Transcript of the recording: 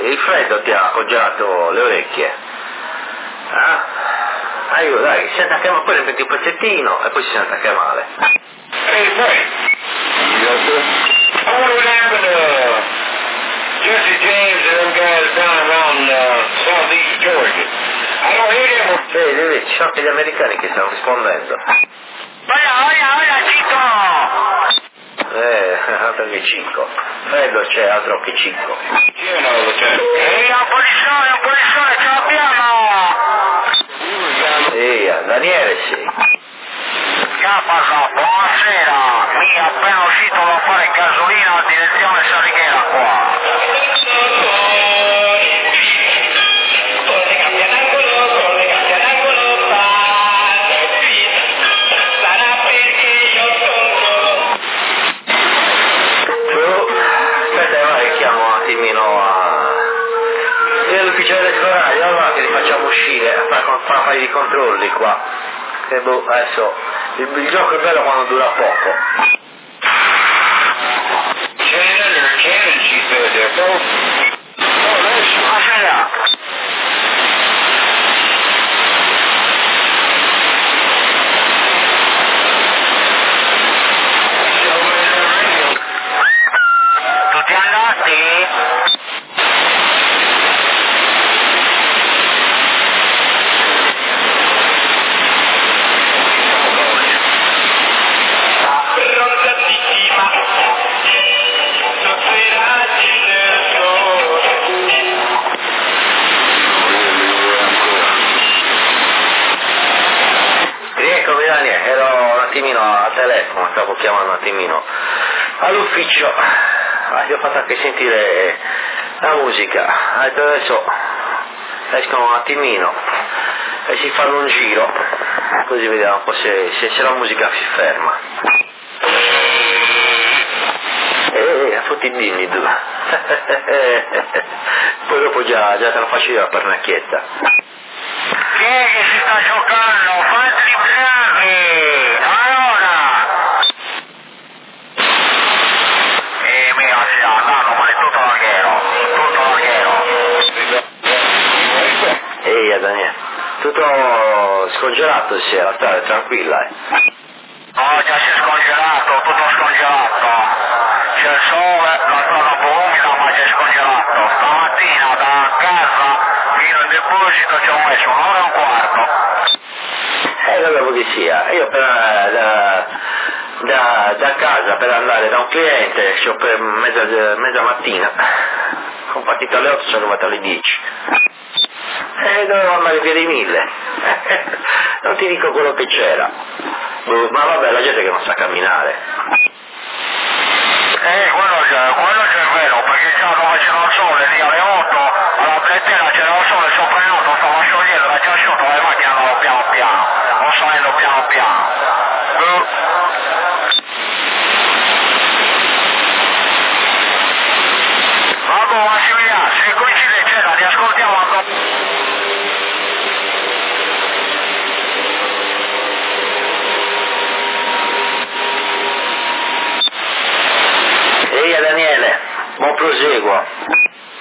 il freddo ti ha congelato le orecchie? Ah? Aiuto, dai, si attacca, ma poi ne metti un pezzettino e poi si sente anche male. Hey, Frank. Yes, sir? I wonder what happened to Jesse James and them guys down around southeast Georgia. I don't hear them. Vedi, ci sono anche gli americani che stanno rispondendo. Hola, chicos! Altro che cinco. Freddo c'è, altro che cinco. Yeah, no, Lieutenant. Ehi, un po' di sole, ce l'abbiamo! Sì, Daniele sì. Capasa, buonasera! Mi è appena uscito da fare gasolina a direzione Sarighera qua. L'ufficiale del coraggio, allora che li facciamo uscire a fare un paio di controlli qua. E adesso il gioco è bello quando dura poco. Cannon, she said there, folks. Buonasera! Tutti andati? A telefono, stavo chiamando un attimino all'ufficio, gli ho fatto anche sentire la musica, adesso escono un attimino e si fanno un giro, così vediamo un po' se la musica si ferma. A tutti i dimmi tu. Poi dopo già te lo faccio io la pernacchietta. Chi è che si sta giocando? Fatti bravi! Ehi Daniele, tutto scongelato stasera, stai tranquilla Oh, già si è scongelato, tutto scongelato. C'è il sole, la zona un po' umida ma si è scongelato. Stamattina da casa fino al deposito ci ho messo un'ora e un quarto. Vabbè che sia, io da casa per andare da un cliente ci ho per mezza mattina, sono partito alle 8, sono arrivato alle 10. Dovevo andare via dei 1000. Non ti dico quello che c'era. Ma vabbè, la gente che non sa camminare. Quello c'è vero, perché già dove c'era il sole lì alle 8, alla plettera c'era il sole sopra le 8, stava sciogliendo, era già asciutto, le macchine andavano piano piano, non salendo piano piano. Vabbè Massimiliano, se coincide c'era, ti ascoltiamo ancora. Ehi Daniele, buon proseguo.